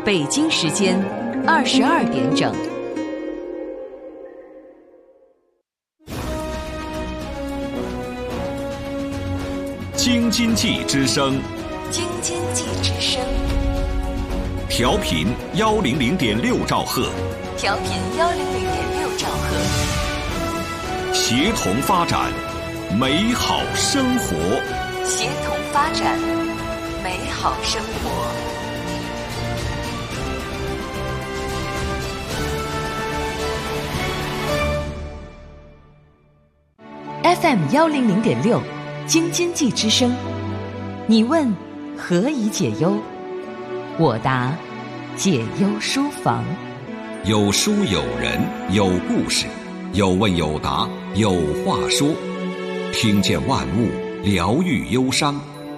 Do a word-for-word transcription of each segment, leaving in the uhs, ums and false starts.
北京时间二十二点整。 京津冀之声， 京津冀之声， 调频幺零零点六兆赫， 调频幺零零点六兆赫， 协同发展，美好生活， 协同发展，美好生活。F M 幺零零点六，京津冀之声。你问何以解忧？我答解忧书房。 有书有人有故事，有问有答有话说，听见万物，疗愈忧伤。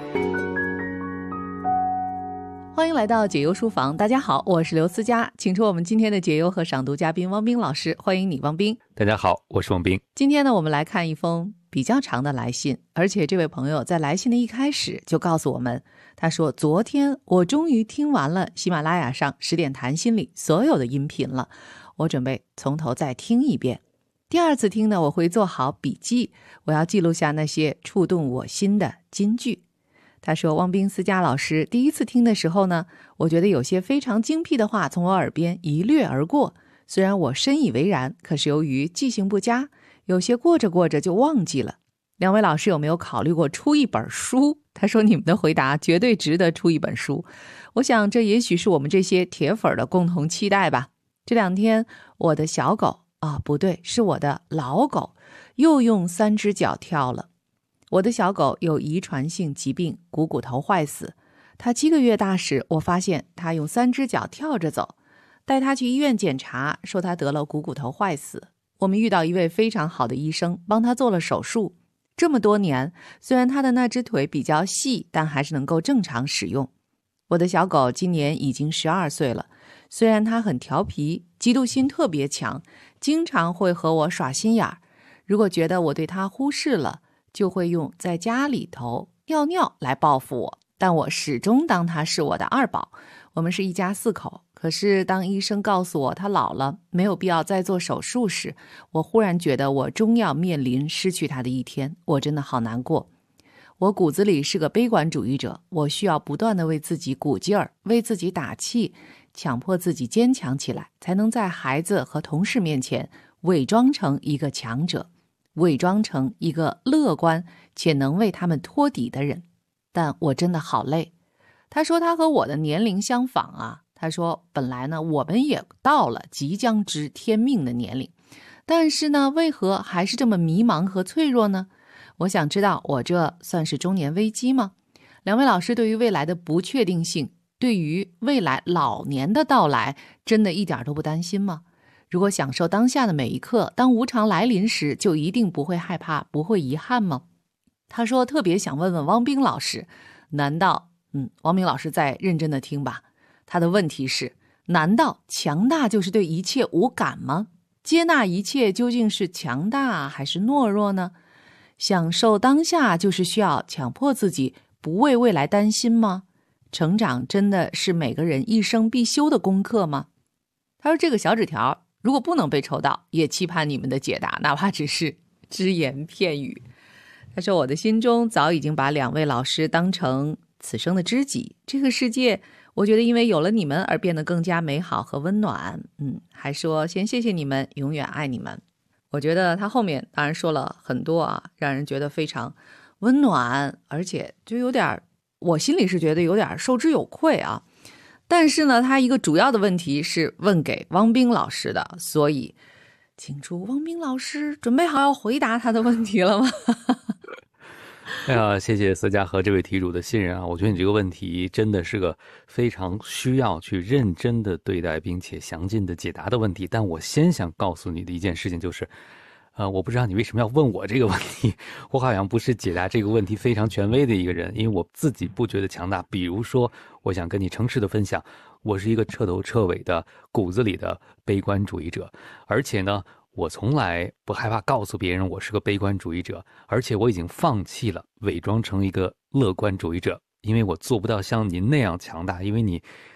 欢迎来到解忧书房，大家好，我是刘思佳，请出我们今天的解忧和赏读嘉宾汪冰老师，欢迎你，汪冰。 大家好，我是汪冰。 今天呢，我们来看一封比较长的来信，而且这位朋友在来信的一开始就告诉我们，他说昨天我终于听完了喜马拉雅上十点谈心里所有的音频了，我准备从头再听一遍。第二次听呢，我会做好笔记，我要记录下那些触动我心的金句。他说，汪冰思佳老师第一次听的时候呢，我觉得有些非常精辟的话从我耳边一掠而过，虽然我深以为然，可是由于记性不佳，有些过着过着就忘记了。两位老师有没有考虑过出一本书？他说你们的回答绝对值得出一本书。我想这也许是我们这些铁粉的共同期待吧。这两天我的小狗啊，不对，是我的老狗又用三只脚跳了。我的小狗有遗传性疾病，股骨头坏死。它七个月大时，我发现它用三只脚跳着走，带它去医院检查，说它得了股骨头坏死。我们遇到一位非常好的医生，帮他做了手术。这么多年，虽然他的那只腿比较细，但还是能够正常使用。我的小狗今年已经十二岁了，虽然它很调皮，嫉妒心特别强，经常会和我耍心眼儿。如果觉得我对它忽视了，就会用在家里头尿尿来报复我，但我始终当它是我的二宝。我们是一家四口，可是当医生告诉我他老了，没有必要再做手术时，我忽然觉得我终要面临失去他的一天，我真的好难过。我骨子里是个悲观主义者，我需要不断地为自己鼓劲儿，为自己打气，强迫自己坚强起来，才能在孩子和同事面前伪装成一个强者，伪装成一个乐观且能为他们托底的人。但我真的好累。他说他和我的年龄相仿啊，他说本来呢我们也到了即将知天命的年龄，但是呢为何还是这么迷茫和脆弱呢？我想知道，我这算是中年危机吗？两位老师对于未来的不确定性，对于未来老年的到来，真的一点都不担心吗？如果享受当下的每一刻，当无常来临时，就一定不会害怕，不会遗憾吗？他说特别想问问汪冰老师，难道嗯，汪冰老师再认真的听吧。他的问题是，难道强大就是对一切无感吗？接纳一切究竟是强大还是懦弱呢？享受当下就是需要强迫自己不为未来担心吗？成长真的是每个人一生必修的功课吗？他说这个小纸条如果不能被抽到，也期盼你们的解答，哪怕只是只言片语。他说我的心中早已经把两位老师当成此生的知己，这个世界我觉得因为有了你们而变得更加美好和温暖。嗯，还说先谢谢你们，永远爱你们。我觉得他后面当然说了很多啊，让人觉得非常温暖，而且就有点，我心里是觉得有点受之有愧啊。但是呢，他一个主要的问题是问给汪冰老师的，所以请出汪冰老师，准备好要回答他的问题了吗？ 哎呀，谢谢思佳和这位题主的信任啊！我觉得你这个问题真的是个非常需要去认真的对待，并且详尽的解答的问题。但我先想告诉你的一件事情就是，呃，我不知道你为什么要问我这个问题，我好像不是解答这个问题非常权威的一个人，因为我自己不觉得强大。比如说，我想跟你诚实的分享，我是一个彻头彻尾的骨子里的悲观主义者，而且呢，我从来不害怕告诉别人我是个悲观主义者，而且我已经放弃了伪装成一个乐观主义者，因为我做不到像您那样强大，因为你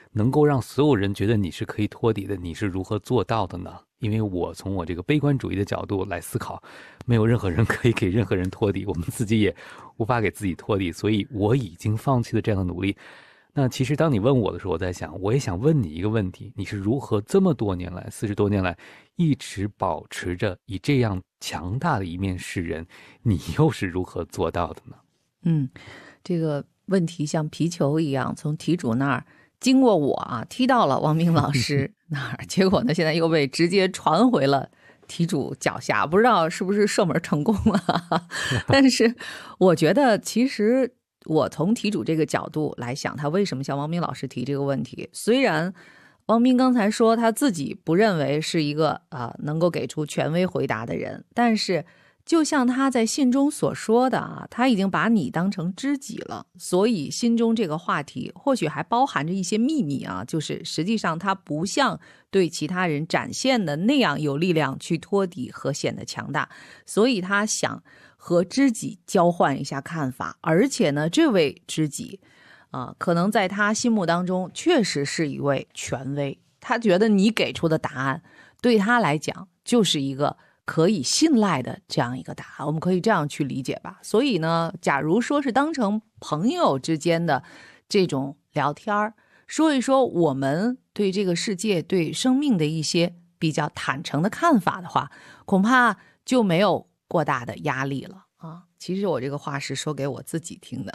能够让所有人觉得你是可以托底的，你是如何做到的呢？因为我从我这个悲观主义的角度来思考，没有任何人可以给任何人托底，我们自己也无法给自己托底，所以我已经放弃了这样的努力。那其实当你问我的时候，我在想，我也想问你一个问题，你是如何这么多年来四十多年来一直保持着以这样强大的一面示人，你又是如何做到的呢？ 嗯，这个问题像皮球一样从题主那儿经过我啊踢到了汪冰老师那儿，结果呢现在又被直接传回了题主脚下，不知道是不是射门成功了但是我觉得其实我从题主这个角度来想，他为什么向汪冰老师提这个问题，虽然汪冰刚才说他自己不认为是一个啊、呃、能够给出权威回答的人，但是就像他在信中所说的啊，他已经把你当成知己了，所以心中这个话题或许还包含着一些秘密啊，就是实际上他不像对其他人展现的那样有力量去托底和显得强大，所以他想和知己交换一下看法，而且呢，这位知己啊、呃，可能在他心目当中确实是一位权威，他觉得你给出的答案对他来讲就是一个可以信赖的这样一个答案，我们可以这样去理解吧。所以呢，假如说是当成朋友之间的这种聊天，说一说我们对这个世界对生命的一些比较坦诚的看法的话，恐怕就没有过大的压力了啊。其实我这个话是说给我自己听的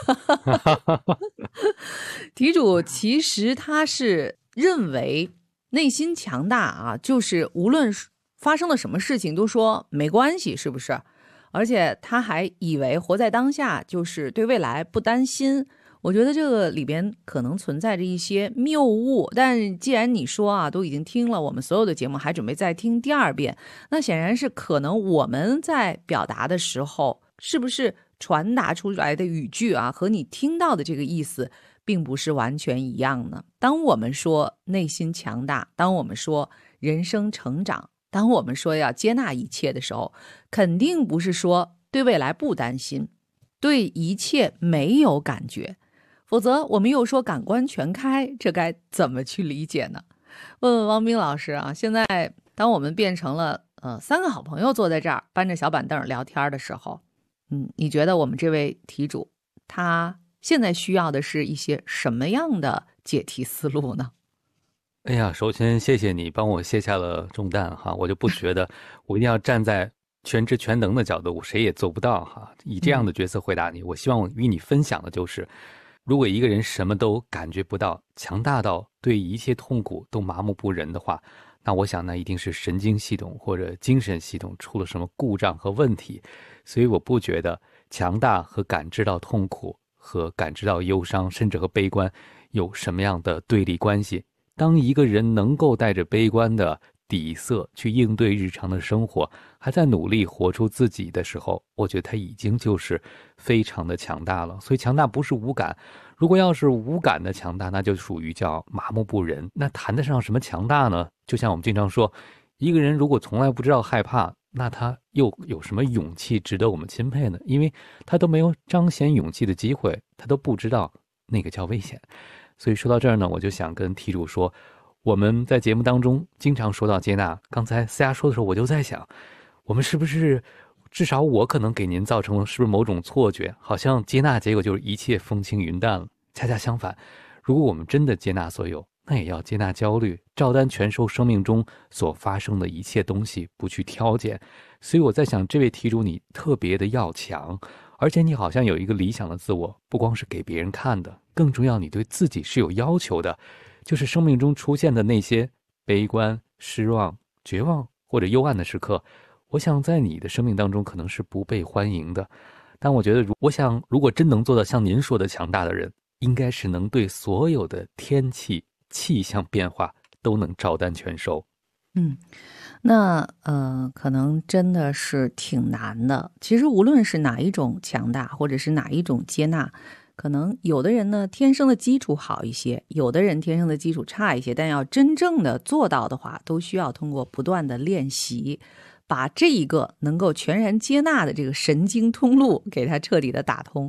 题主其实他是认为内心强大啊，就是无论发生了什么事情都说没关系，是不是？而且他还以为活在当下就是对未来不担心。我觉得这个里边可能存在着一些谬误，但既然你说啊都已经听了我们所有的节目，还准备再听第二遍，那显然是可能我们在表达的时候是不是传达出来的语句啊和你听到的这个意思并不是完全一样呢？当我们说内心强大，当我们说人生成长，当我们说要接纳一切的时候，肯定不是说对未来不担心，对一切没有感觉，否则我们又说感官全开，这该怎么去理解呢？问问汪冰老师啊，现在当我们变成了呃三个好朋友坐在这儿搬着小板凳聊天的时候，嗯，你觉得我们这位题主他现在需要的是一些什么样的解题思路呢？ 哎呀，首先谢谢你帮我卸下了重担哈，我就不觉得我一定要站在全知全能的角度，我谁也做不到哈。以这样的角色回答你，嗯、我希望我与你分享的就是，如果一个人什么都感觉不到，强大到对一切痛苦都麻木不仁的话，那我想那一定是神经系统或者精神系统出了什么故障和问题。所以我不觉得强大和感知到痛苦和感知到忧伤，甚至和悲观有什么样的对立关系。当一个人能够带着悲观的底色去应对日常的生活，还在努力活出自己的时候，我觉得他已经就是非常的强大了。所以强大不是无感，如果要是无感的强大，那就属于叫麻木不仁。那谈得上什么强大呢？就像我们经常说，一个人如果从来不知道害怕，那他又有什么勇气值得我们钦佩呢？因为他都没有彰显勇气的机会，他都不知道那个叫危险。所以说到这儿呢，我就想跟题主说，我们在节目当中经常说到接纳，刚才思佳说的时候，我就在想，我们是不是至少我可能给您造成了是不是某种错觉，好像接纳结果就是一切风轻云淡了。恰恰相反，如果我们真的接纳所有，那也要接纳焦虑，照单全收生命中所发生的一切东西，不去挑拣。所以我在想，这位题主你特别的要强，而且你好像有一个理想的自我，不光是给别人看的，更重要你对自己是有要求的，就是生命中出现的那些悲观、失望、绝望或者幽暗的时刻，我想在你的生命当中可能是不被欢迎的。但我觉得我想如果真能做到像您说的强大的人，应该是能对所有的天气气象变化都能照单全收。 嗯，那呃，可能真的是挺难的。其实无论是哪一种强大，或者是哪一种接纳，可能有的人呢天生的基础好一些，有的人天生的基础差一些，但要真正的做到的话，都需要通过不断的练习，把这一个能够全然接纳的这个神经通路给它彻底的打通。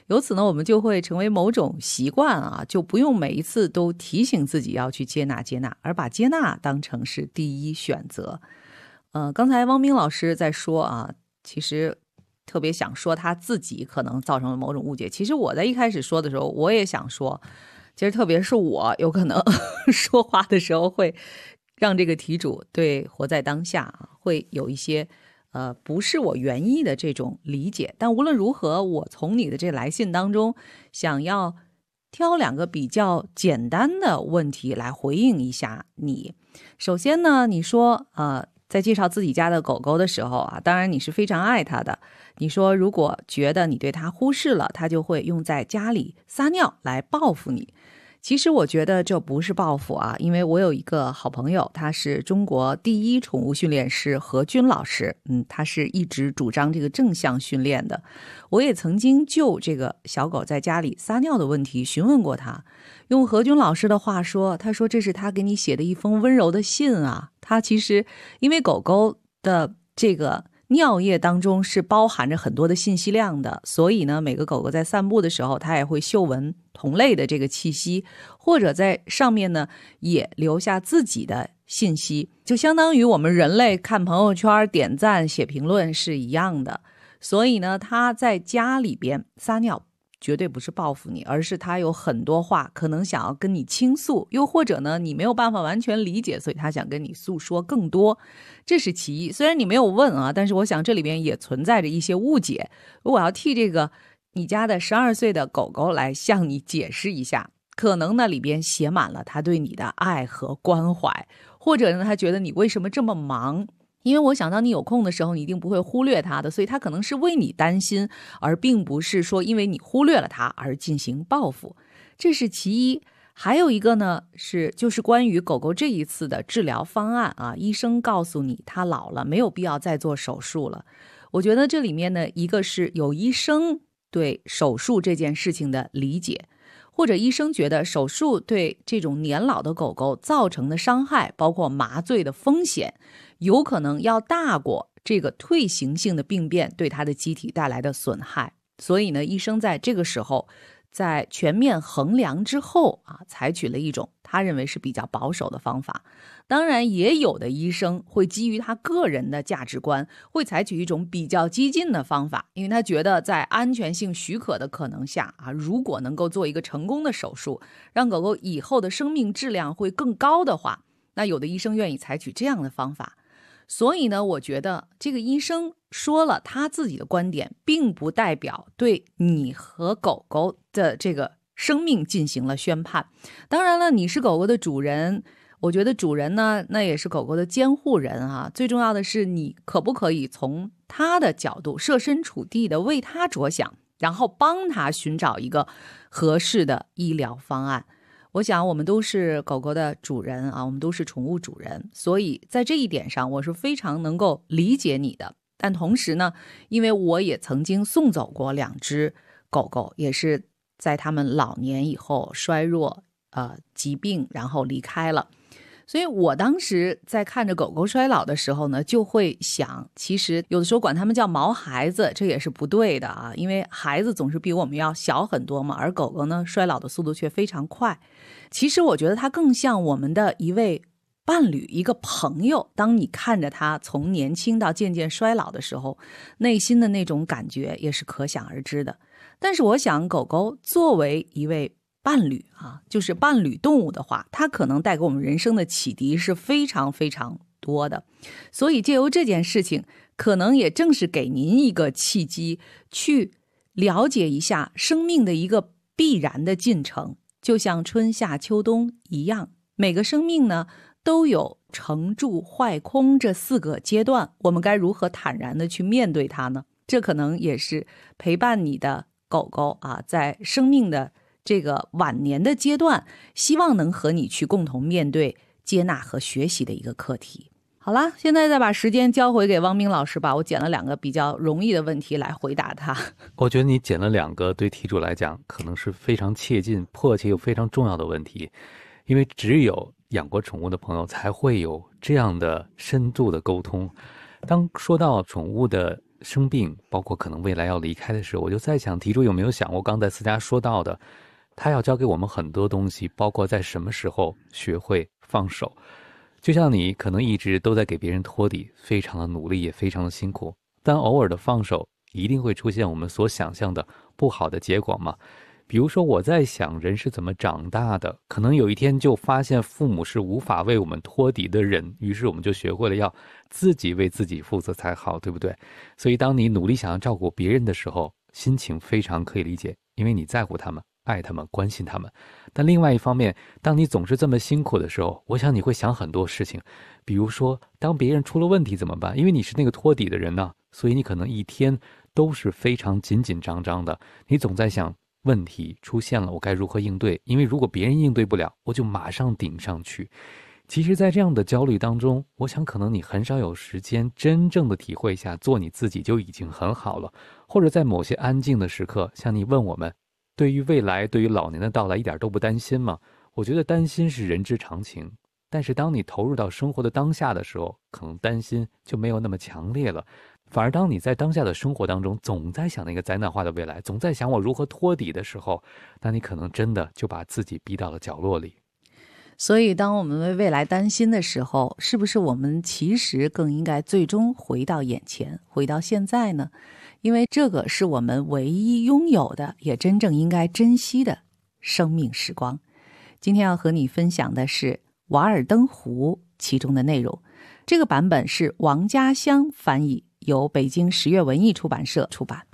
由此呢，我们就会成为某种习惯啊，就不用每一次都提醒自己要去接纳接纳，而把接纳当成是第一选择。呃，刚才汪冰老师在说啊，其实特别想说他自己可能造成了某种误解。其实我在一开始说的时候，我也想说，其实特别是我有可能说话的时候会让这个题主对活在当下啊，会有一些呃不是我原意的这种理解。但无论如何，我从你的这来信当中想要挑两个比较简单的问题来回应一下你。首先呢，你说呃在介绍自己家的狗狗的时候啊，当然你是非常爱它的。你说如果觉得你对它忽视了，它就会用在家里撒尿来报复你。其实我觉得这不是报复啊，因为我有一个好朋友，他是中国第一宠物训练师何军老师，嗯，他是一直主张这个正向训练的。我也曾经就这个小狗在家里撒尿的问题询问过他，用何军老师的话说，他说这是他给你写的一封温柔的信啊。他其实因为狗狗的这个尿液当中是包含着很多的信息量的，所以呢，每个狗狗在散步的时候，它也会嗅闻同类的这个气息，或者在上面呢也留下自己的信息，就相当于我们人类看朋友圈、点赞、写评论是一样的。所以呢，它在家里边撒尿绝对不是报复你，而是他有很多话可能想要跟你倾诉，又或者呢你没有办法完全理解，所以他想跟你诉说更多，这是其一。虽然你没有问啊，但是我想这里边也存在着一些误解。我要替这个你家的十二岁的狗狗来向你解释一下，可能呢里边写满了他对你的爱和关怀，或者呢他觉得你为什么这么忙，因为我想当你有空的时候，你一定不会忽略他的，所以他可能是为你担心，而并不是说因为你忽略了他而进行报复，这是其一。还有一个呢，是就是关于狗狗这一次的治疗方案啊，医生告诉你他老了，没有必要再做手术了。我觉得这里面呢，一个是有医生对手术这件事情的理解，或者医生觉得手术对这种年老的狗狗造成的伤害，包括麻醉的风险，有可能要大过这个退行性的病变对它的机体带来的损害。所以呢，医生在这个时候在全面衡量之后啊，采取了一种他认为是比较保守的方法。当然也有的医生会基于他个人的价值观，会采取一种比较激进的方法，因为他觉得在安全性许可的可能下啊，如果能够做一个成功的手术，让狗狗以后的生命质量会更高的话，那有的医生愿意采取这样的方法。所以呢，我觉得这个医生说了他自己的观点，并不代表对你和狗狗的这个生命进行了宣判。当然了，你是狗狗的主人，我觉得主人呢，那也是狗狗的监护人啊。最重要的是，你可不可以从他的角度设身处地的为他着想，然后帮他寻找一个合适的医疗方案。我想我们都是狗狗的主人啊，我们都是宠物主人，所以在这一点上我是非常能够理解你的。但同时呢，因为我也曾经送走过两只狗狗，也是在他们老年以后衰弱呃疾病然后离开了，所以我当时在看着狗狗衰老的时候呢，就会想，其实有的时候管他们叫毛孩子，这也是不对的啊，因为孩子总是比我们要小很多嘛，而狗狗呢，衰老的速度却非常快。其实我觉得它更像我们的一位伴侣，一个朋友。当你看着它从年轻到渐渐衰老的时候，内心的那种感觉也是可想而知的。但是我想，狗狗作为一位伴侣啊，就是伴侣动物的话，它可能带给我们人生的启迪是非常非常多的。所以借由这件事情，可能也正是给您一个契机，去了解一下生命的一个必然的进程，就像春夏秋冬一样，每个生命呢都有成住坏空这四个阶段，我们该如何坦然的去面对它呢？这可能也是陪伴你的狗狗啊，在生命的这个晚年的阶段，希望能和你去共同面对、接纳和学习的一个课题。好啦，现在再把时间交回给汪冰老师吧，我捡了两个比较容易的问题来回答他。 我觉得你捡了两个对题主来讲可能是非常切近、迫切又非常重要的问题，因为只有养过宠物的朋友才会有这样的深度的沟通。当说到宠物的生病，包括可能未来要离开的时候，我就在想，题主有没有想过刚才思佳说到的，他要教给我们很多东西，包括在什么时候学会放手。就像你可能一直都在给别人托底，非常的努力，也非常的辛苦，但偶尔的放手一定会出现我们所想象的不好的结果吗？比如说我在想人是怎么长大的，可能有一天就发现父母是无法为我们托底的人，于是我们就学会了要自己为自己负责才好，对不对？所以当你努力想要照顾别人的时候，心情非常可以理解，因为你在乎他们，爱他们，关心他们。但另外一方面，当你总是这么辛苦的时候，我想你会想很多事情，比如说当别人出了问题怎么办？因为你是那个托底的人呢、啊，所以你可能一天都是非常紧紧张张的，你总在想问题出现了我该如何应对，因为如果别人应对不了，我就马上顶上去。其实在这样的焦虑当中，我想可能你很少有时间真正的体会一下做你自己就已经很好了，或者在某些安静的时刻，像你问我们对于未来，对于老年的到来一点都不担心吗？我觉得担心是人之常情，但是当你投入到生活的当下的时候，可能担心就没有那么强烈了。反而当你在当下的生活当中总在想那个灾难化的未来，总在想我如何托底的时候，那你可能真的就把自己逼到了角落里。 所以当我们为未来担心的时候，是不是我们其实更应该最终回到眼前，回到现在呢？因为这个是我们唯一拥有的，也真正应该珍惜的生命时光。今天要和你分享的是《瓦尔登湖》其中的内容，这个版本是王家香翻译，由北京十月文艺出版社出版。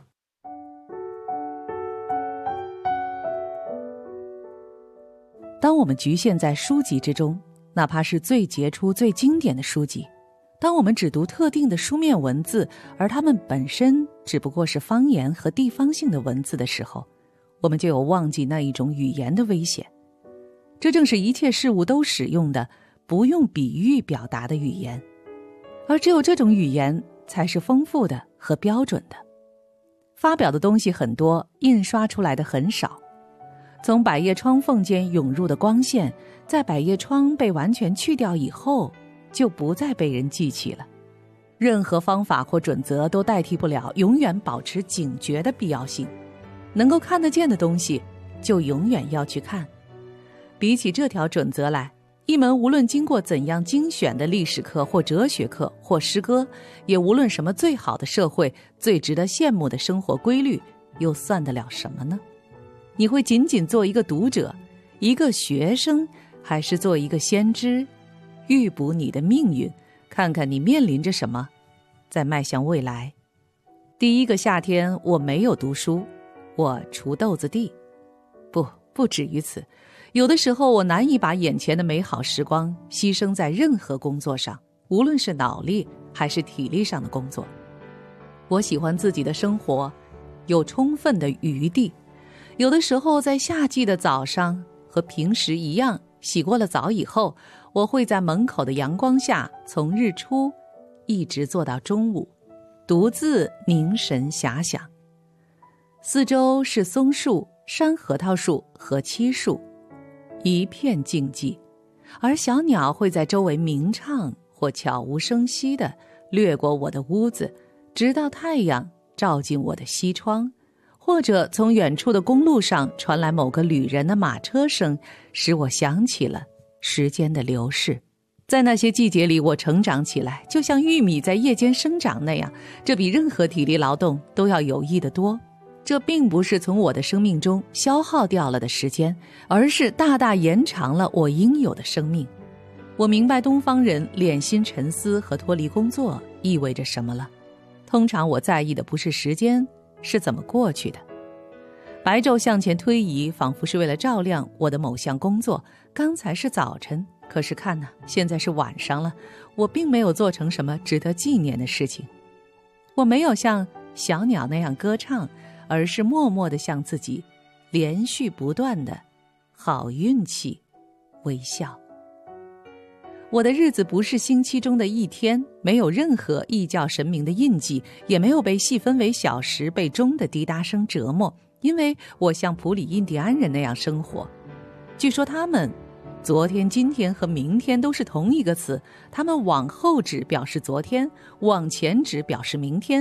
当我们局限在书籍之中，哪怕是最杰出最经典的书籍，当我们只读特定的书面文字，而它们本身只不过是方言和地方性的文字的时候，我们就有忘记那一种语言的危险。这正是一切事物都使用的不用比喻表达的语言，而只有这种语言才是丰富的和标准的。发表的东西很多，印刷出来的很少。从百叶窗缝间涌入的光线，在百叶窗被完全去掉以后，就不再被人记起了。任何方法或准则都代替不了永远保持警觉的必要性。能够看得见的东西，就永远要去看。比起这条准则来，一门无论经过怎样精选的历史课或哲学课或诗歌，也无论什么最好的社会、最值得羡慕的生活规律，又算得了什么呢？你会仅仅做一个读者，一个学生，还是做一个先知，预卜你的命运，看看你面临着什么，再迈向未来。第一个夏天我没有读书，我锄豆子地。不，不止于此，有的时候我难以把眼前的美好时光牺牲在任何工作上，无论是脑力还是体力上的工作。我喜欢自己的生活有充分的余地。有的时候在夏季的早上，和平时一样，洗过了澡以后，我会在门口的阳光下从日出一直坐到中午，独自凝神遐想。四周是松树、山核桃树和漆树，一片静寂，而小鸟会在周围鸣唱或悄无声息地掠过我的屋子，直到太阳照进我的西窗，或者从远处的公路上传来某个旅人的马车声，使我想起了时间的流逝。在那些季节里，我成长起来，就像玉米在夜间生长那样，这比任何体力劳动都要有益得多。这并不是从我的生命中消耗掉了的时间，而是大大延长了我应有的生命。我明白东方人敛心沉思和脱离工作意味着什么了。通常我在意的不是时间，是怎么过去的。白昼向前推移，仿佛是为了照亮我的某项工作。刚才是早晨，可是看呐，现在是晚上了，我并没有做成什么值得纪念的事情。我没有像小鸟那样歌唱，而是默默地向自己连续不断的好运气微笑。我的日子不是星期中的一天，没有任何异教神明的印记，也没有被细分为小时被钟的滴答声折磨，因为我像普里印第安人那样生活。据说他们昨天、今天和明天都是同一个词，他们往后指表示昨天，往前指表示明天，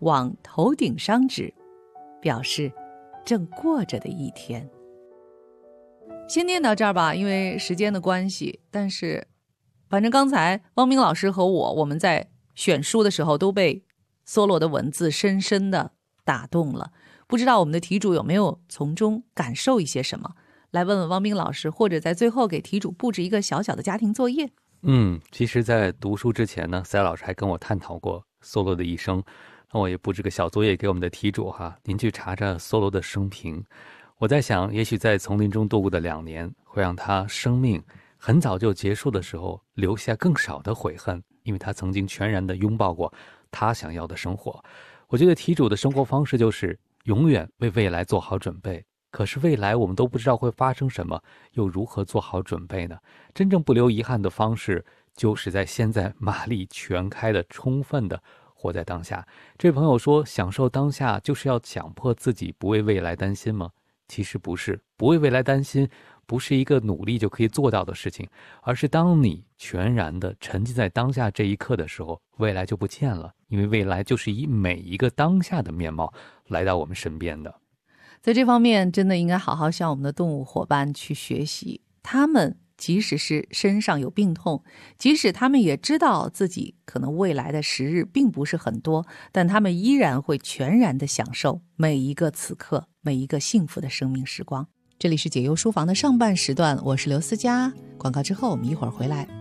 往头顶上指，表示正过着的一天。先念到这儿吧，因为时间的关系，但是反正刚才汪明老师和我我们在选书的时候都被梭罗的文字深深的打动了，不知道我们的题主有没有从中感受一些什么，来问问汪明老师，或者在最后给题主布置一个小小的家庭作业。 嗯，其实在读书之前呢，赛老师还跟我探讨过梭罗的一生，那我也布置个小作业给我们的题主哈，您去查查梭罗的生平。我在想，也许在丛林中度过的两年，会让他生命很早就结束的时候留下更少的悔恨，因为他曾经全然的拥抱过他想要的生活。我觉得题主的生活方式就是永远为未来做好准备，可是未来我们都不知道会发生什么，又如何做好准备呢？真正不留遗憾的方式，就是在现在马力全开的充分的活在当下。这位朋友说，享受当下就是要强迫自己不为未来担心吗？其实不是，不为未来担心不是一个努力就可以做到的事情，而是当你全然的沉浸在当下这一刻的时候，未来就不见了，因为未来就是以每一个当下的面貌来到我们身边的。 在这方面真的应该好好向我们的动物伙伴去学习，他们即使是身上有病痛，即使他们也知道自己可能未来的时日并不是很多，但他们依然会全然的享受每一个此刻，每一个幸福的生命时光。这里是解忧书房的上半时段，我是刘思佳，广告之后我们一会儿回来。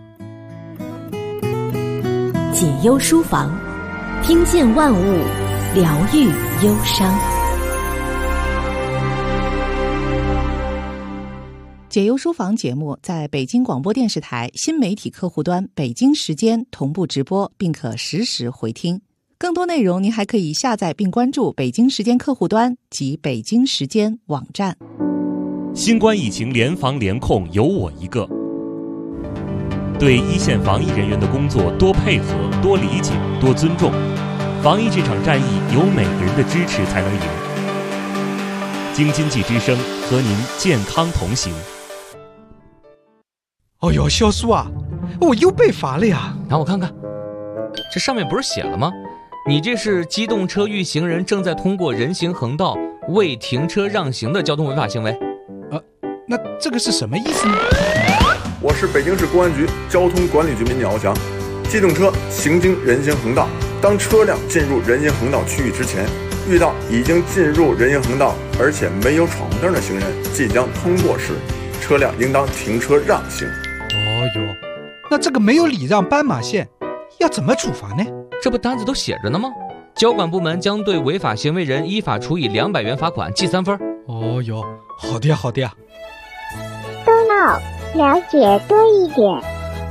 解忧书房，听见万物，疗愈忧伤。 解忧书房节目在北京广播电视台新媒体客户端北京时间同步直播，并可实时回听。更多内容您还可以下载并关注北京时间客户端及北京时间网站。 新冠疫情联防联控有我一个，对一线防疫人员的工作多配合、多理解、多尊重。防疫这场战役有每个人的支持才能赢。京津冀之声和您健康同行。 哦哟，肖叔啊，我又被罚了呀！ 让我看看，这上面不是写了吗？你这是机动车遇行人正在通过人行横道未停车让行的交通违法行为。 呃，那这个是什么意思呢？ 我是北京市公安局交通管理局民警敖翔。机动车行经人行横道，当车辆进入人行横道区域之前，遇到已经进入人行横道而且没有闯红灯的行人即将通过时，车辆应当停车让行。 哦哟，那这个没有礼让斑马线，要怎么处罚呢？ 这不单子都写着呢吗？交管部门将对违法行为人依法处以两百元罚款，记三分。 哦哟，好的呀，好的呀。 冬奥，了解多一点。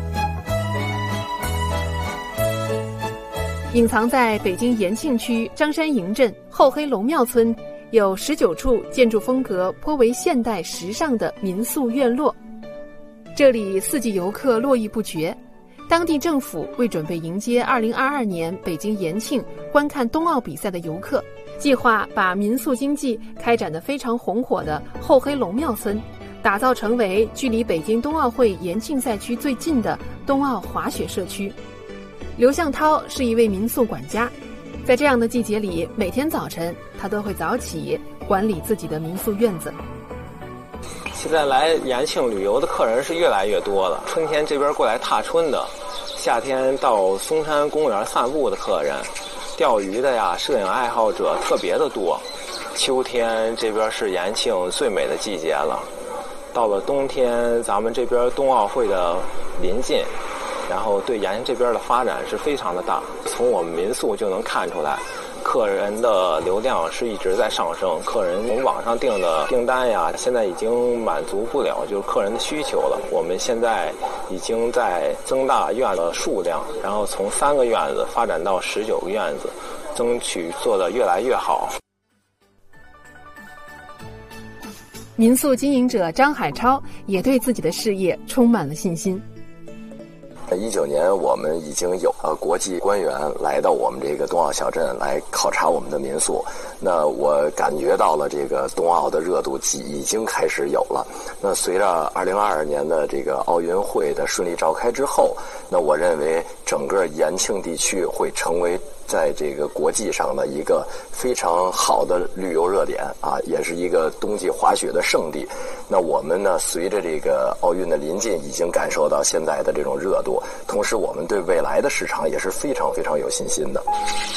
隐藏在北京延庆区张山营镇后黑龙庙村，有十九处建筑风格颇为现代时尚的民宿院落。这里四季游客络绎不绝。当地政府为准备迎接二零二二年北京延庆观看冬奥比赛的游客，计划把民宿经济开展得非常红火的后黑龙庙村打造成为距离北京冬奥会延庆赛区最近的冬奥滑雪社区。刘向涛是一位民宿管家，在这样的季节里，每天早晨他都会早起管理自己的民宿院子。 现在来延庆旅游的客人是越来越多了，春天这边过来踏春的，夏天到松山公园散步的客人，钓鱼的呀，摄影爱好者特别的多。秋天这边是延庆最美的季节了，到了冬天咱们这边冬奥会的临近，然后对延庆这边的发展是非常的大。从我们民宿就能看出来，客人的流量是一直在上升，客人从网上订的订单呀，现在已经满足不了就是客人的需求了。我们现在已经在增大院的数量，然后从三个院子发展到十九个院子，争取做得越来越好。 民宿经营者张海超也对自己的事业充满了信心。 一九年，我们已经有呃国际官员来到我们这个冬奥小镇来考察我们的民宿。那我感觉到了这个冬奥的热度已经开始有了。那随着二零二二年的这个奥运会的顺利召开之后，那我认为整个延庆地区会成为在这个国际上的一个非常好的旅游热点啊，也是一个冬季滑雪的圣地。那我们呢，随着这个奥运的临近，已经感受到现在的这种热度，同时我们对未来的市场也是非常非常有信心的。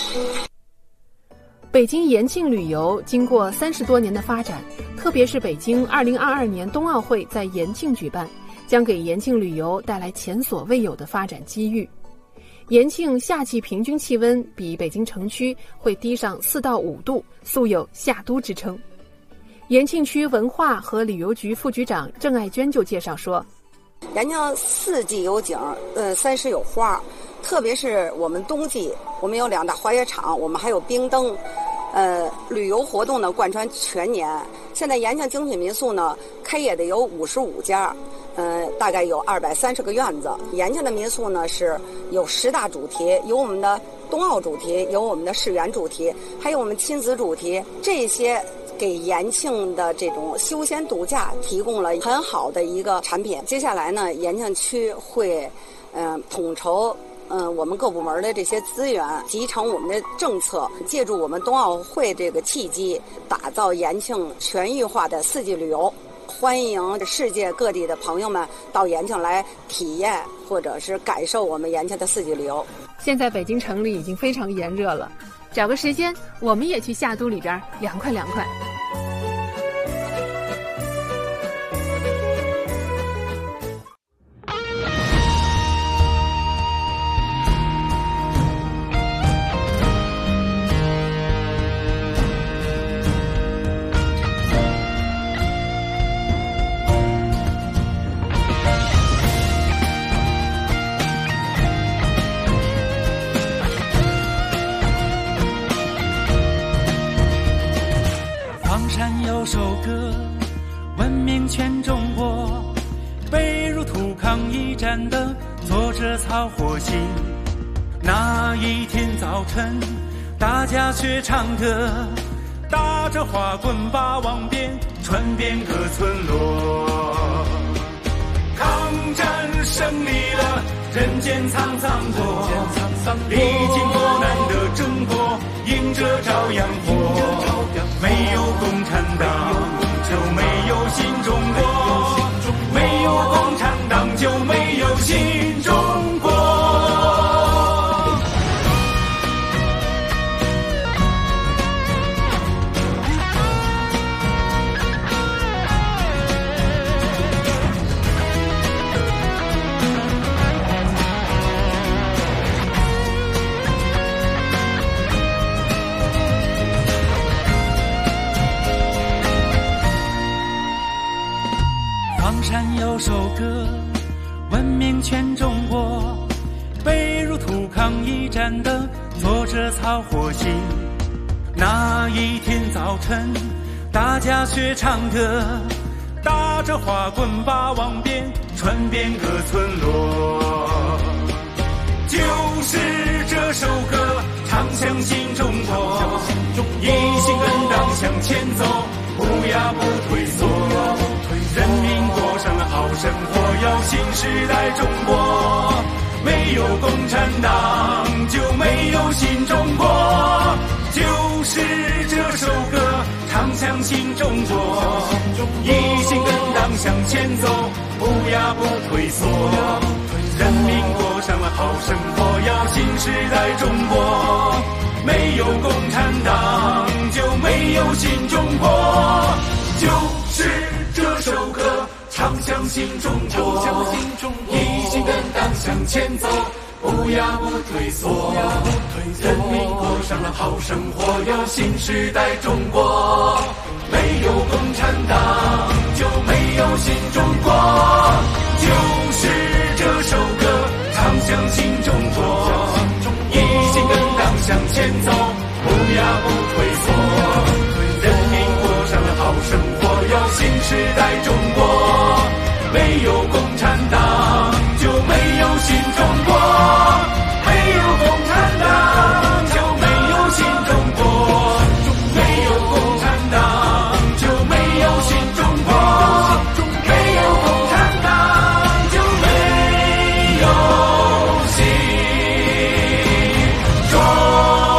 北京延庆旅游经过三十多年的发展，特别是北京二零二二年冬奥会在延庆举办，将给延庆旅游带来前所未有的发展机遇。延庆夏季平均气温比北京城区会低上四到五度，素有夏都之称。延庆区文化和旅游局副局长郑爱娟就介绍说， 延庆四季有景，呃，三十有花，特别是我们冬季，我们有两大滑雪场，我们还有冰灯，呃，旅游活动呢贯穿全年。现在延庆精品民宿呢开业的有五十五家，呃，大概有二百三十个院子。延庆的民宿呢是有十大主题，有我们的冬奥主题，有我们的世园主题，还有我们亲子主题，这些给延庆的这种休闲度假提供了很好的一个产品。接下来呢，延庆区会嗯、呃、统筹嗯、呃、我们各部门的这些资源，集成我们的政策，借助我们冬奥会这个契机，打造延庆全域化的四季旅游。欢迎世界各地的朋友们到延庆来体验或者是感受我们延庆的四季旅游。 现在北京城里已经非常炎热了，找个时间我们也去夏都里边凉快凉快。 有首歌闻名全中国，北入土抗一战的作者曹火星。那一天早晨，大家学唱歌，打着花棍把往边传遍各村落。抗战胜利了，人间沧桑过，历经磨难的中国，迎着朝阳火。没有共产党就没有新中国，没有共产党就没有新中国。唐山有首歌闻名全中国，北入土抗一战的作者曹火星。那一天早晨，大家学唱歌，打着花棍把往边传遍各村落。就是这首歌唱响新中国，一心跟党向前走，不压不退缩，人民过上了好生活，要新时代中国。没有共产党就没有新中国，就是这首歌唱响新中国，一心跟党向前走，不压不退缩，人民过上了好生活，要新时代中国。没有共产党就没有新中国，就是这首歌唱响新中国，一心跟党向前走，不压不退缩，人民过上了好生活，要新时代中国。没有共产党就没有新中国，就是这首歌唱响新中国，一心跟党向前走，不压不退缩，人民过上了好生活，要新时代中国。没有共产党就没有新中国，没有共产党就没有新中国，没有共产党就没有新中国，没有共产党就没有新中国。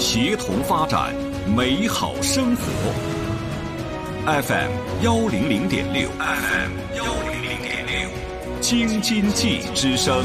协同发展，美好生活。F M 幺零零点六 ，F M 幺零零点六，京津冀之声。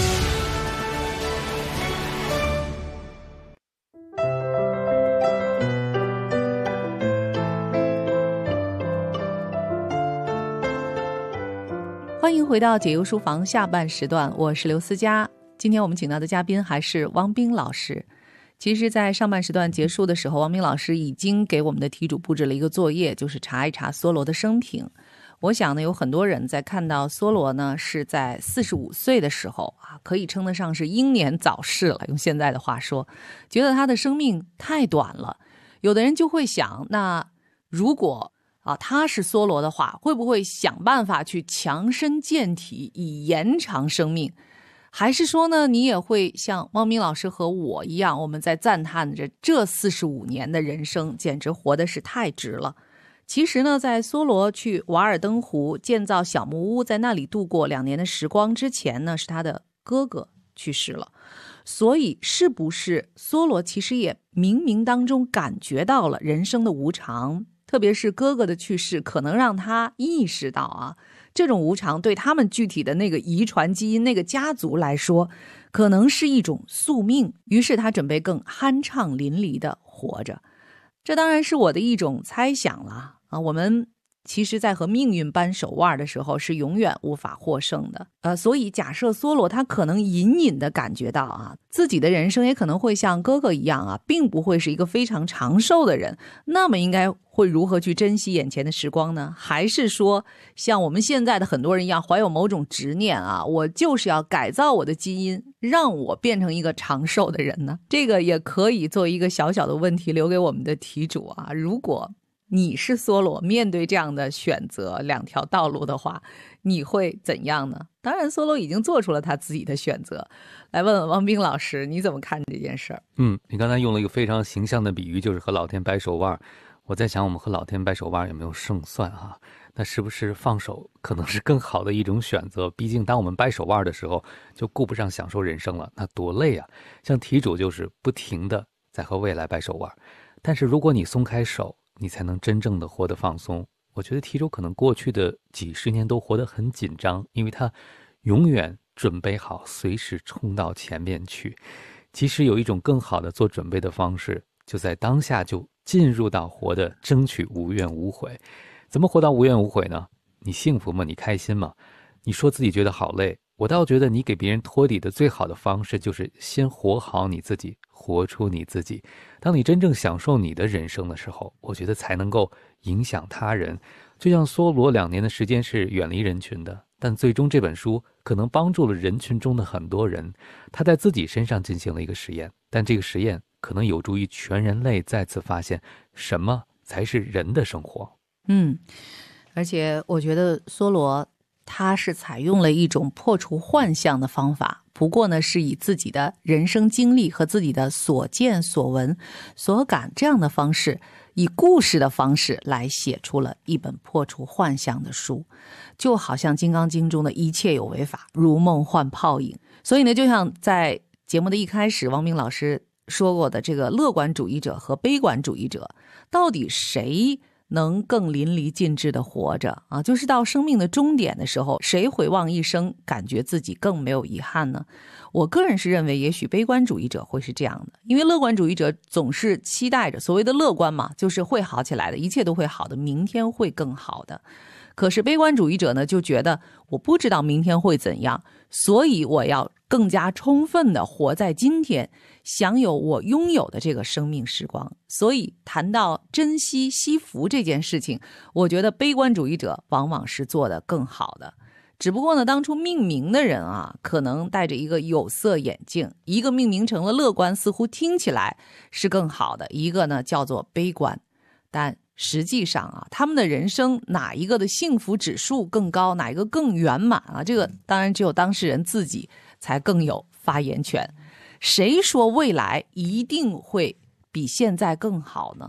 欢迎回到解忧书房下半时段，我是刘思佳。今天我们请到的嘉宾还是汪冰老师。其实在上半时段结束的时候，汪冰老师已经给我们的题主布置了一个作业，就是查一查梭罗的生平。我想呢，有很多人在看到梭罗呢是在四十五岁的时候啊，可以称得上是英年早逝了，用现在的话说，觉得他的生命太短了。有的人就会想，那如果啊，他是梭罗的话，会不会想办法去强身健体，以延长生命？还是说呢，你也会像汪冰老师和我一样，我们在赞叹着这四十五年的人生简直活的是太值了。其实呢，在梭罗去瓦尔登湖建造小木屋，在那里度过两年的时光之前呢，是他的哥哥去世了。所以是不是梭罗其实也冥冥当中感觉到了人生的无常，特别是哥哥的去世可能让他意识到啊，这种无常对他们具体的那个遗传基因那个家族来说可能是一种宿命，于是他准备更酣畅淋漓地活着。这当然是我的一种猜想了啊，我们其实在和命运扳手腕的时候是永远无法获胜的。呃，所以假设梭罗他可能隐隐的感觉到啊，自己的人生也可能会像哥哥一样啊，并不会是一个非常长寿的人，那么应该会如何去珍惜眼前的时光呢？还是说像我们现在的很多人一样，怀有某种执念啊，我就是要改造我的基因，让我变成一个长寿的人呢？这个也可以做一个小小的问题留给我们的题主啊。如果你是梭罗，面对这样的选择两条道路的话，你会怎样呢？当然梭罗已经做出了他自己的选择。来问问汪冰老师，你怎么看这件事儿？ 嗯，你刚才用了一个非常形象的比喻，就是和老天掰手腕。我在想，我们和老天掰手腕有没有胜算啊？那是不是放手可能是更好的一种选择？毕竟当我们掰手腕的时候，就顾不上享受人生了，那多累啊！像题主就是不停的在和未来掰手腕，但是如果你松开手，你才能真正的活得放松。我觉得题主可能过去的几十年都活得很紧张，因为他永远准备好随时冲到前面去。其实有一种更好的做准备的方式，就在当下就进入到活的争取无怨无悔。怎么活到无怨无悔呢？你幸福吗？你开心吗？你说自己觉得好累，我倒觉得你给别人托底的最好的方式就是先活好你自己，活出你自己。当你真正享受你的人生的时候，我觉得才能够影响他人。就像梭罗两年的时间是远离人群的，但最终这本书可能帮助了人群中的很多人。他在自己身上进行了一个实验，但这个实验可能有助于全人类再次发现什么才是人的生活。 嗯，而且我觉得梭罗他是采用了一种破除幻象的方法，不过呢是以自己的人生经历和自己的所见所闻所感这样的方式，以故事的方式来写出了一本破除幻象的书。就好像《金刚经》中的一切有为法，如梦幻泡影。所以呢，就像在节目的一开始汪冰老师说过的，这个乐观主义者和悲观主义者，到底谁能更淋漓尽致的活着啊？就是到生命的终点的时候，谁回望一生，感觉自己更没有遗憾呢？我个人是认为，也许悲观主义者会是这样的，因为乐观主义者总是期待着，所谓的乐观嘛，就是会好起来的，一切都会好的，明天会更好的。可是悲观主义者呢，就觉得我不知道明天会怎样，所以我要更加充分的活在今天，享有我拥有的这个生命时光。所以谈到珍惜惜福这件事情，我觉得悲观主义者往往是做得更好的。只不过呢，当初命名的人啊，可能戴着一个有色眼镜，一个命名成了乐观，似乎听起来是更好的，一个呢叫做悲观。但实际上啊，他们的人生哪一个的幸福指数更高，哪一个更圆满啊？这个当然只有当事人自己才更有发言权。谁说未来一定会比现在更好呢？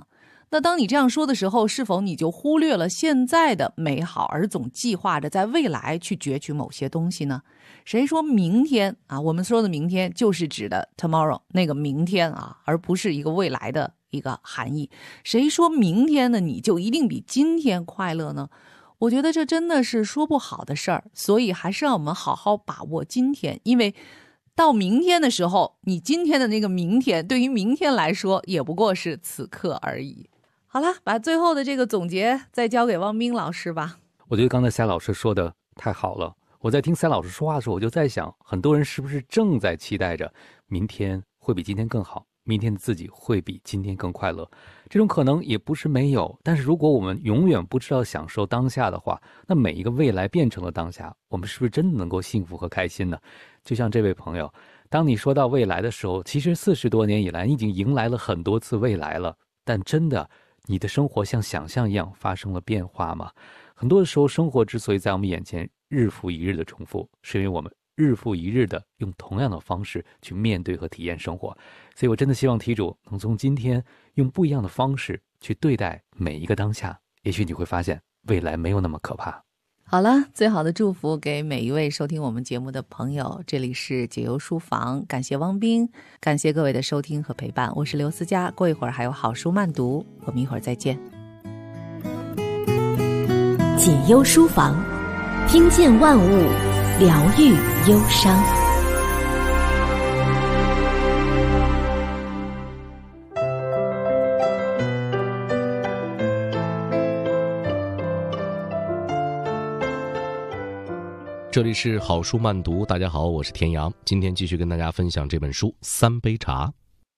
那当你这样说的时候，是否你就忽略了现在的美好，而总计划着在未来去攫取某些东西呢？谁说明天啊？我们说的明天就是指的 tomorrow 那个明天啊，而不是一个未来的一个含义。谁说明天呢你就一定比今天快乐呢？我觉得这真的是说不好的事儿，所以还是让我们好好把握今天，因为到明天的时候，你今天的那个明天对于明天来说也不过是此刻而已。好了，把最后的这个总结再交给汪斌老师吧。 我觉得刚才赛老师说的太好了，我在听赛老师说话的时候，我就在想，很多人是不是正在期待着明天会比今天更好，明天的自己会比今天更快乐？这种可能也不是没有，但是如果我们永远不知道享受当下的话，那每一个未来变成了当下，我们是不是真的能够幸福和开心呢？就像这位朋友，当你说到未来的时候，其实四十多年以来，你已经迎来了很多次未来了，但真的你的生活像想象一样发生了变化吗？很多的时候，生活之所以在我们眼前日复一日的重复，是因为我们日复一日的用同样的方式去面对和体验生活。所以我真的希望题主能从今天用不一样的方式去对待每一个当下，也许你会发现未来没有那么可怕。 好了，最好的祝福给每一位收听我们节目的朋友。这里是解忧书房，感谢汪斌，感谢各位的收听和陪伴。我是刘思佳，过一会儿还有好书慢读，我们一会儿再见。 解忧书房，听见万物，疗愈忧伤。 这里是好书慢读，大家好，我是田阳，今天继续跟大家分享这本书《三杯茶》。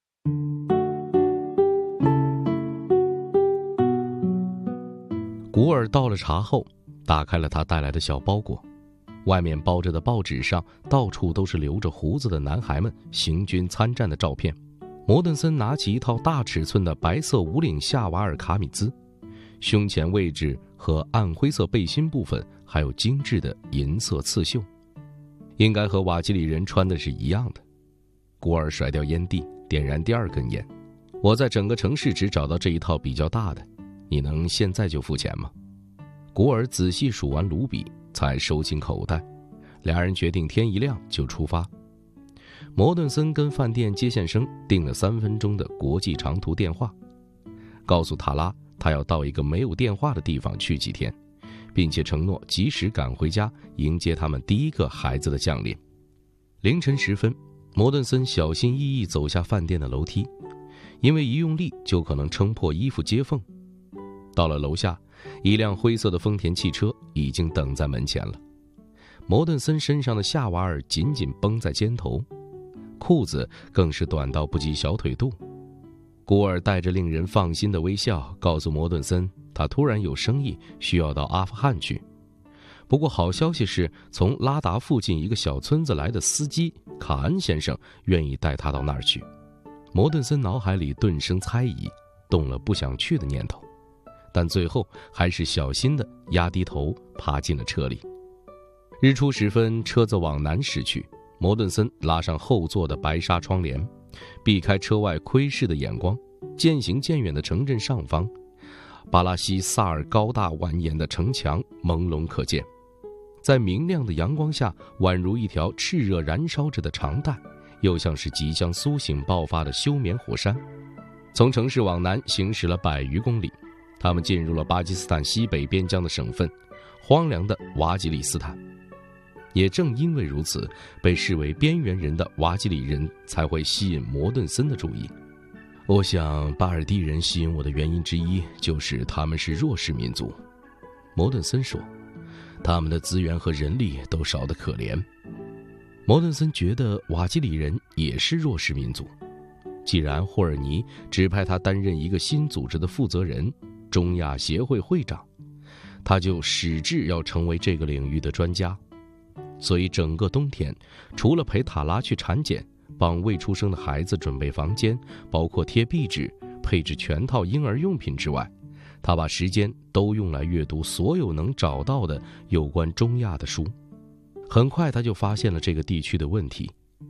古尔倒了茶后，打开了他带来的小包裹，外面包着的报纸上到处都是留着胡子的男孩们行军参战的照片。摩顿森拿起一套大尺寸的白色无领夏瓦尔卡米兹，胸前位置和暗灰色背心部分还有精致的银色刺绣，应该和瓦基里人穿的是一样的。古尔甩掉烟蒂，点燃第二根烟。我在整个城市只找到这一套比较大的，你能现在就付钱吗？古尔仔细数完卢比，才收进口袋。俩人决定天一亮就出发。摩顿森跟饭店接线生订了三分钟的国际长途电话，告诉塔拉他要到一个没有电话的地方去几天，并且承诺及时赶回家迎接他们第一个孩子的降临。凌晨时分，摩顿森小心翼翼走下饭店的楼梯，因为一用力就可能撑破衣服接缝。到了楼下，一辆灰色的丰田汽车已经等在门前了。摩顿森身上的夏瓦尔紧紧绷在肩头，裤子更是短到不及小腿肚。古尔带着令人放心的微笑告诉摩顿森，他突然有生意需要到阿富汗去。不过好消息是，从拉达附近一个小村子来的司机卡恩先生愿意带他到那儿去。摩顿森脑海里顿生猜疑，动了不想去的念头，但最后还是小心地压低头爬进了车里。日出时分，车子往南驶去，摩顿森拉上后座的白纱窗帘，避开车外窥视的眼光，渐行渐远的城镇上方，巴拉西萨尔高大蜿蜒的城墙朦胧可见，在明亮的阳光下，宛如一条炽热燃烧着的长带，又像是即将苏醒爆发的休眠火山。从城市往南行驶了百余公里，他们进入了巴基斯坦西北边疆的省份，荒凉的瓦吉里斯坦。也正因为如此，被视为边缘人的瓦吉里人才会吸引摩顿森的注意。我想巴尔蒂人吸引我的原因之一就是他们是弱势民族，摩顿森说，他们的资源和人力都少得可怜。摩顿森觉得瓦基里人也是弱势民族，既然霍尔尼指派他担任一个新组织的负责人，中亚协会会长，他就矢志要成为这个领域的专家。所以整个冬天，除了陪塔拉去产检，帮未出生的孩子准备房间，包括贴壁纸、配置全套婴儿用品之外，他把时间都用来阅读所有能找到的有关中亚的书。很快他就发现了这个地区的问题。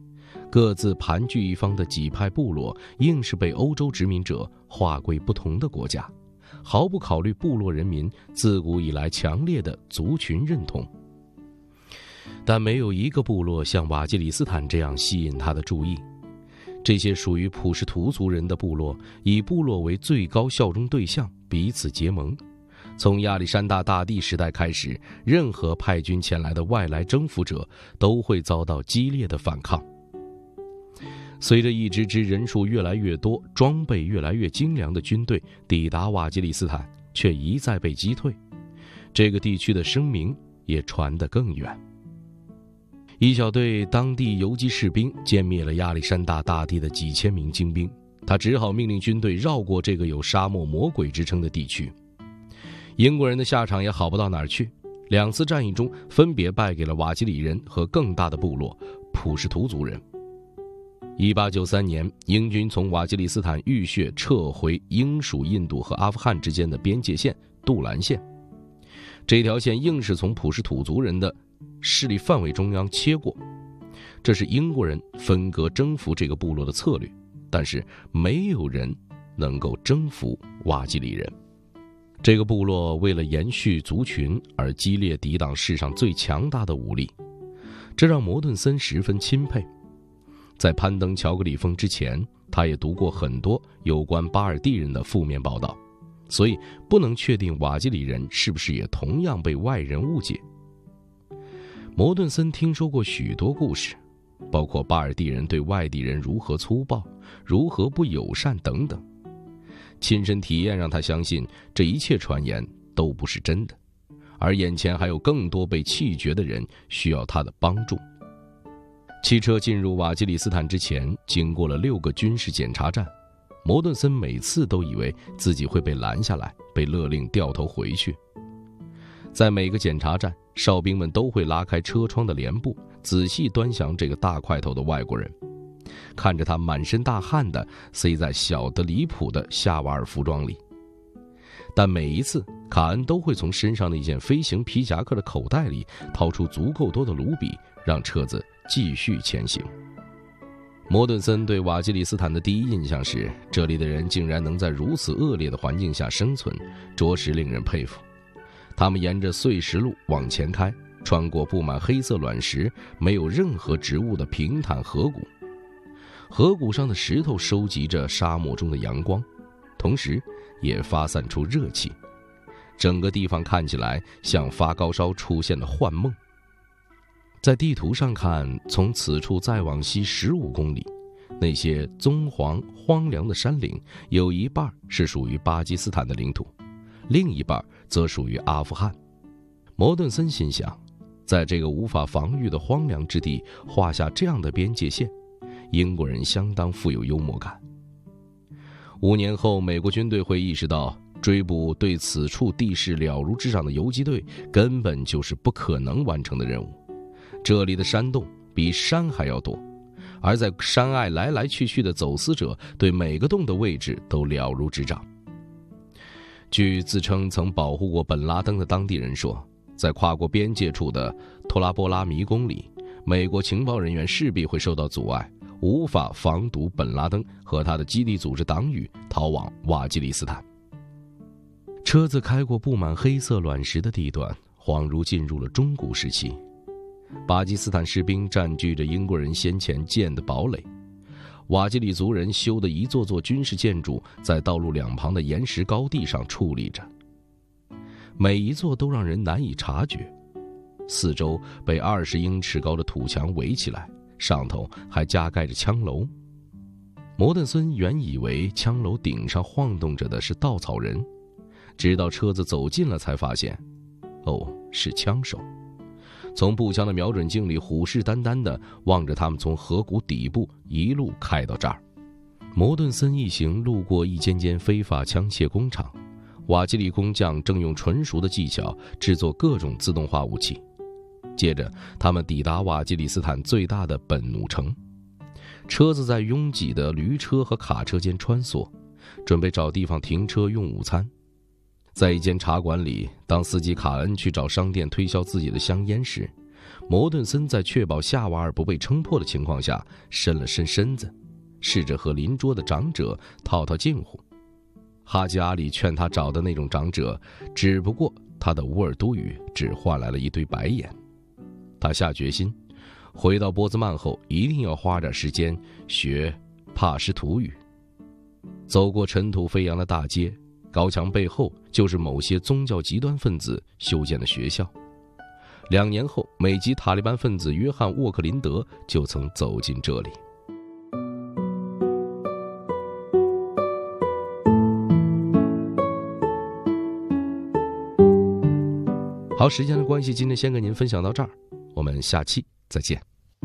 各自盘踞一方的几派部落，硬是被欧洲殖民者划归不同的国家，毫不考虑部落人民自古以来强烈的族群认同。但没有一个部落像瓦基里斯坦这样吸引他的注意。这些属于普什图族人的部落，以部落为最高效忠对象，彼此结盟。从亚历山大大帝时代开始，任何派军前来的外来征服者都会遭到激烈的反抗。随着一支支人数越来越多、装备越来越精良的军队抵达瓦基里斯坦，却一再被击退，这个地区的声名也传得更远。一小队当地游击士兵歼灭了亚历山大大帝的几千名精兵，他只好命令军队绕过这个有沙漠魔鬼之称的地区。英国人的下场也好不到哪儿去，两次战役中分别败给了瓦基里人和更大的部落普什图族人。一八九三年，英军从瓦基里斯坦浴血撤回英属印度和阿富汗之间的边界线杜兰线，这条线硬是从普什图族人的势力范围中央切过，这是英国人分割征服这个部落的策略，但是没有人能够征服瓦基里人。这个部落为了延续族群而激烈抵挡世上最强大的武力，这让摩顿森十分钦佩。在攀登乔格里峰之前，他也读过很多有关巴尔蒂人的负面报道，所以不能确定瓦基里人是不是也同样被外人误解。摩顿森听说过许多故事，包括巴尔蒂人对外地人如何粗暴、如何不友善等等。亲身体验让他相信这一切传言都不是真的，而眼前还有更多被气绝的人需要他的帮助。汽车进入瓦基里斯坦之前，经过了六个军事检查站，摩顿森每次都以为自己会被拦下来，被勒令掉头回去。在每个检查站，哨兵们都会拉开车窗的帘布，仔细端详这个大块头的外国人，看着他满身大汗地塞在小得离谱的夏瓦尔服装里。但每一次，卡恩都会从身上那件飞行皮夹克的口袋里掏出足够多的卢比，让车子继续前行。摩顿森对瓦基里斯坦的第一印象是，这里的人竟然能在如此恶劣的环境下生存，着实令人佩服。他们沿着碎石路往前开，穿过布满黑色卵石、没有任何植物的平坦河谷。河谷上的石头收集着沙漠中的阳光，同时也发散出热气，整个地方看起来像发高烧出现的幻梦。在地图上看，从此处再往西十五公里，那些棕黄荒凉的山岭有一半是属于巴基斯坦的领土，另一半则属于阿富汗。摩顿森心想，在这个无法防御的荒凉之地画下这样的边界线，英国人相当富有幽默感。五年后，美国军队会意识到，追捕对此处地势了如指掌的游击队根本就是不可能完成的任务。这里的山洞比山还要多，而在山隘来来去去的走私者对每个洞的位置都了如指掌。据自称曾保护过本拉登的当地人说，在跨过边界处的托拉波拉迷宫里，美国情报人员势必会受到阻碍，无法防堵本拉登和他的基地组织党羽逃往瓦基里斯坦。车子开过布满黑色卵石的地段，恍如进入了中古时期。巴基斯坦士兵占据着英国人先前建的堡垒，瓦基里族人修的一座座军事建筑在道路两旁的岩石高地上矗立着，每一座都让人难以察觉。四周被二十英尺高的土墙围起来，上头还加盖着枪楼。摩顿森原以为枪楼顶上晃动着的是稻草人，直到车子走近了才发现，哦，是枪手。从步枪的瞄准镜里虎视眈眈地望着他们从河谷底部一路开到这儿。摩顿森一行路过一间间非法枪械工厂，瓦基里工匠正用纯熟的技巧制作各种自动化武器。接着他们抵达瓦基里斯坦最大的本努城，车子在拥挤的驴车和卡车间穿梭，准备找地方停车用午餐。在一间茶馆里，当司机卡恩去找商店推销自己的香烟时， 摩顿森在确保夏瓦尔不被撑破的情况下，伸了伸身子，试着和邻桌的长者套套近乎。哈吉阿里劝他找的那种长者，只不过他的乌尔都语只换来了一堆白眼。他下决心，回到波兹曼后一定要花点时间学帕什图语。走过尘土飞扬的大街，高墙背后就是某些宗教极端分子修建的学校。两年后，美籍塔利班分子约翰·沃克林德就曾走进这里。好，时间的关系，今天先跟您分享到这儿，我们下期再见。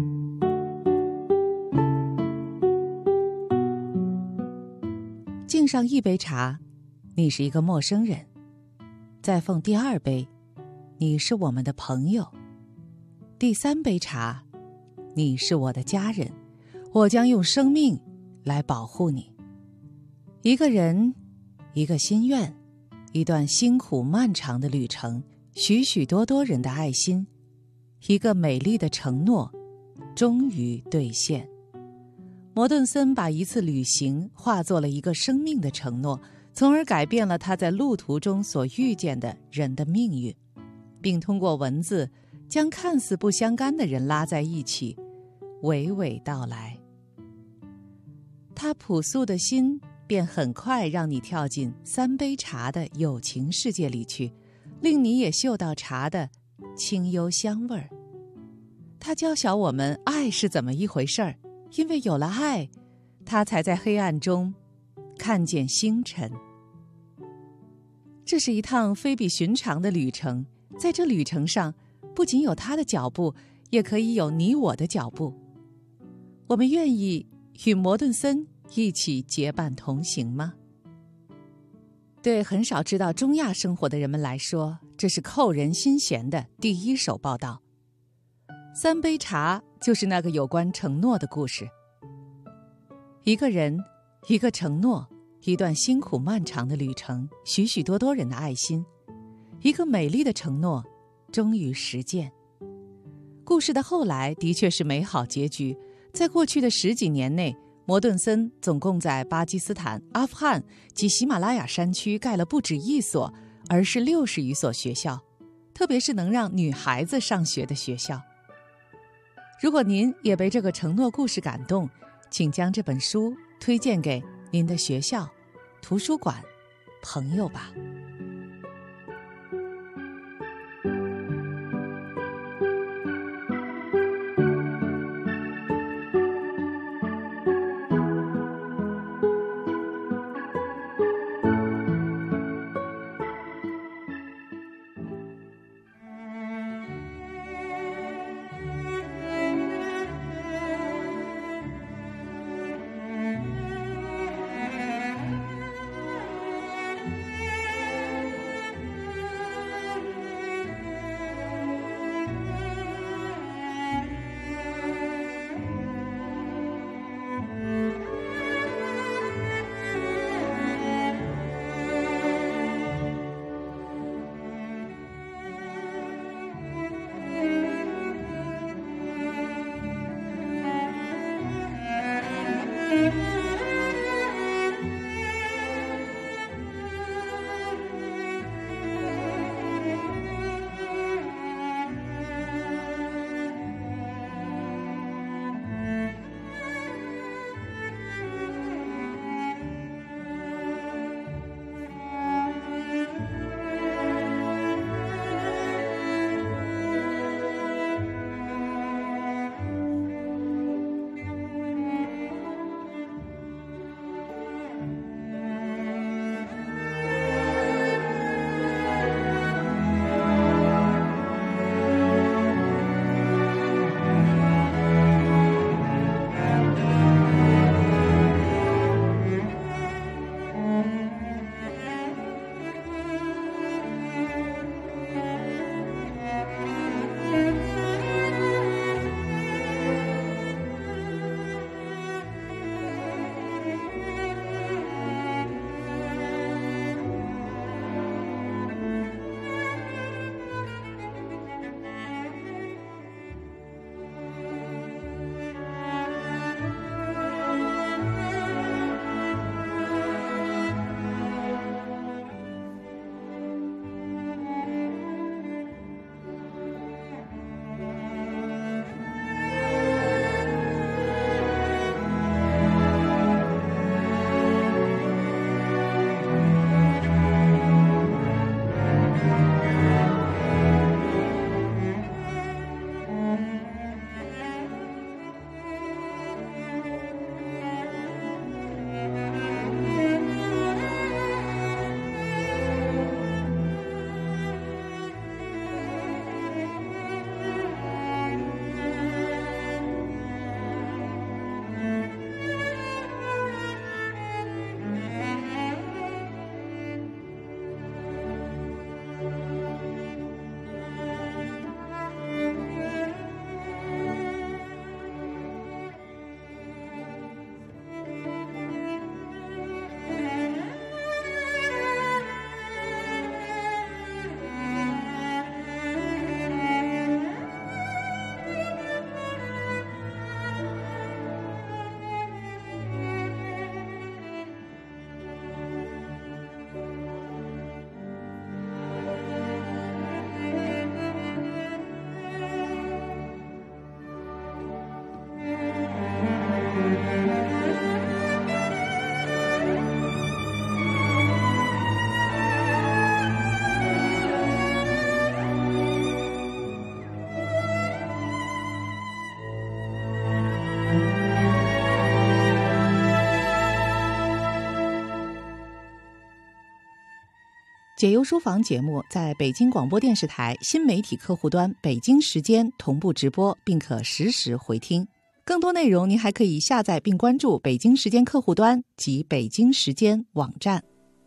敬上一杯茶，你是一个陌生人；再奉第二杯，你是我们的朋友；第三杯茶，你是我的家人，我将用生命来保护你。一个人，一个心愿，一段辛苦漫长的旅程，许许多多人的爱心，一个美丽的承诺，终于兑现。摩顿森把一次旅行化作了一个生命的承诺，从而改变了他在路途中所遇见的人的命运，并通过文字将看似不相干的人拉在一起，娓娓道来。他朴素的心便很快让你跳进三杯茶的友情世界里去，令你也嗅到茶的清幽香味儿。他教晓我们爱是怎么一回事儿，因为有了爱，他才在黑暗中看见星辰。这是一趟非比寻常的旅程，在这旅程上，不仅有他的脚步，也可以有你我的脚步。我们愿意与摩顿森一起结伴同行吗？对很少知道中亚生活的人们来说，这是扣人心弦的第一手报道。三杯茶就是那个有关承诺的故事。一个人，一个承诺，一段辛苦漫长的旅程，许许多多人的爱心，一个美丽的承诺，终于实践。故事的后来的确是美好结局。在过去的十几年内，摩顿森总共在巴基斯坦、阿富汗及喜马拉雅山区盖了不止一所，而是六十余所学校，特别是能让女孩子上学的学校。如果您也被这个承诺故事感动，请将这本书推荐给您的学校、图书馆、朋友吧。 解忧书房节目在北京广播电视台新媒体客户端北京时间同步直播，并可实时回听。更多内容您还可以下载并关注北京时间客户端及北京时间网站。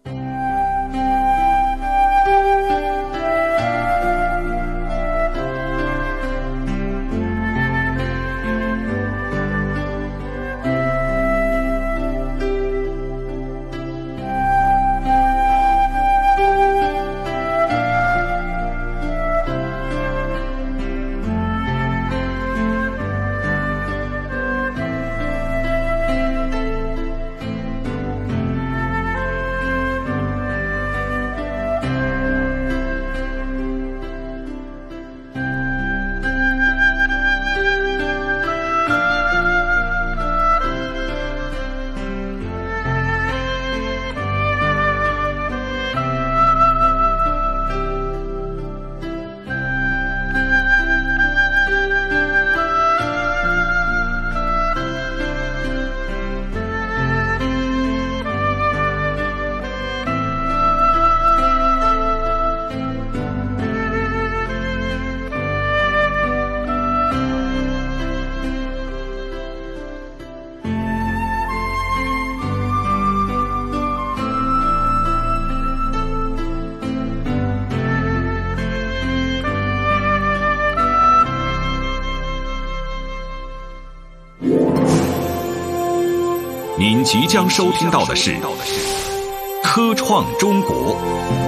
您即将收听到的是《科创中国》，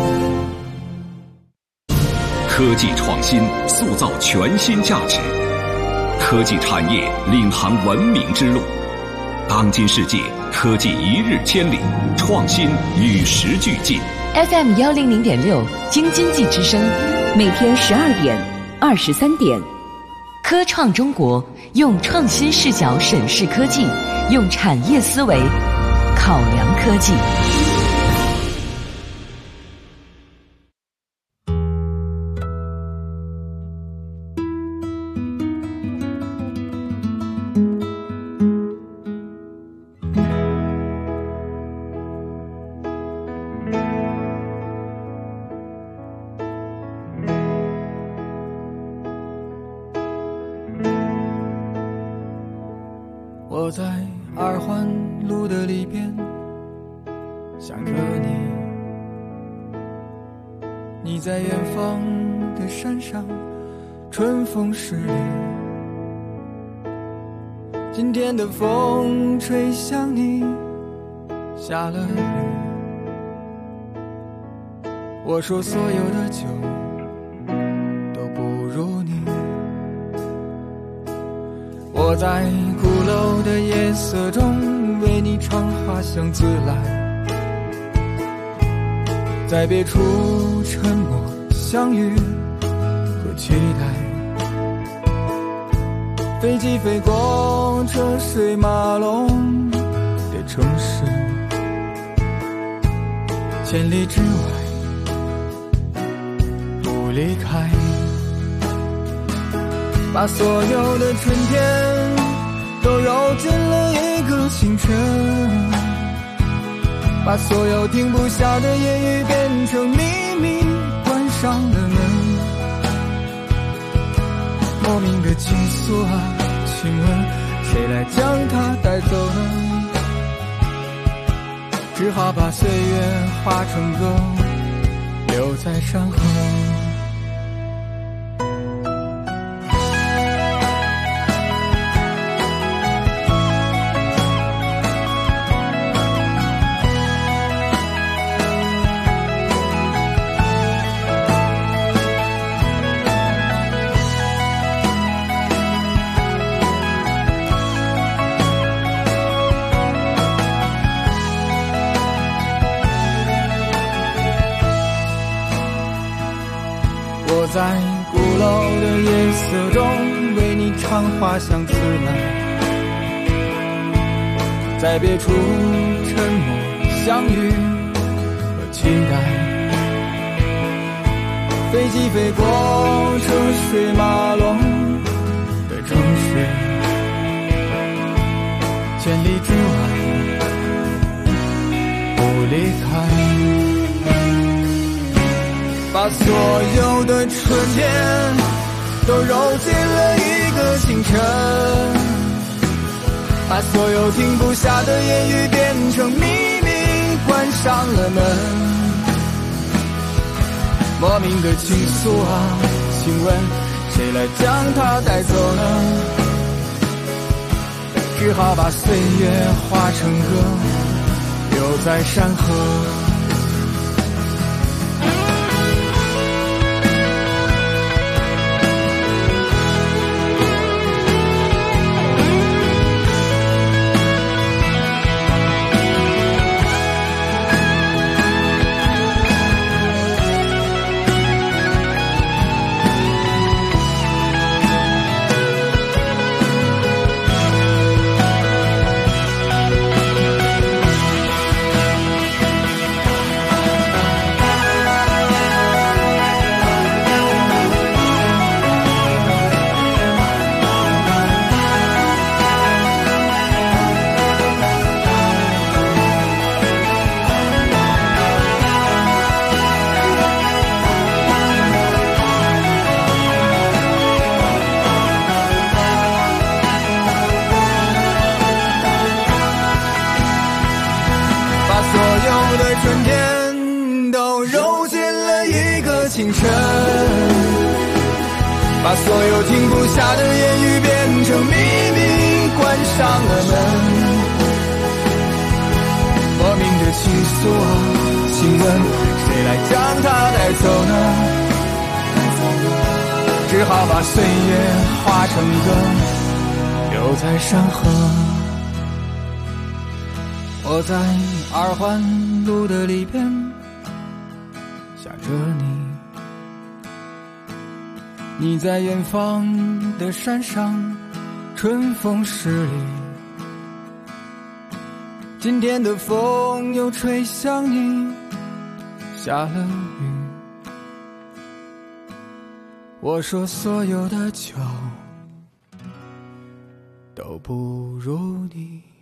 科技创新塑造全新价值，科技产业领航文明之路。当今世界，科技一日千里，创新与时俱进。 F M 幺零零点六京津冀之声，每天十二点、二十三点，科创中国用创新视角审视科技，用产业思维考量科技。 我在二环路的里边想着你，你在远方的山上，春风十里。今天的风吹向你，下了雨。我说所有的酒都不如你。我在鼓楼的夜色中为你唱花香自来，在别处沉默相遇和期待。飞机飞过车水马龙的城市，千里之外不离开。把所有的春天都揉进了一个清晨，把所有停不下的言语变成秘密，关上了门。莫名的情愫啊，请问谁来将它带走呢？只好把岁月化成歌，留在山河。我在鼓楼的夜色中为你唱花香自来，在别处沉默相遇和期待。飞机飞过车水马龙的城市，千里之外不离开。 把所有的春天都揉进了一个清晨，把所有停不下的言语变成秘密，关上了门。莫名的倾诉啊，请问谁来将它带走呢？只好把岁月化成歌，留在山河。春天都揉进了一个清晨，把所有停不下的言语变成秘密，关上了门。莫名的倾诉，请问谁来将它带走呢？只好把岁月化成歌，留在山河。我在二环路的里边想着你，你在远方的山上春风十里，今天的风又吹向你，下了雨。我说所有的酒都不如你。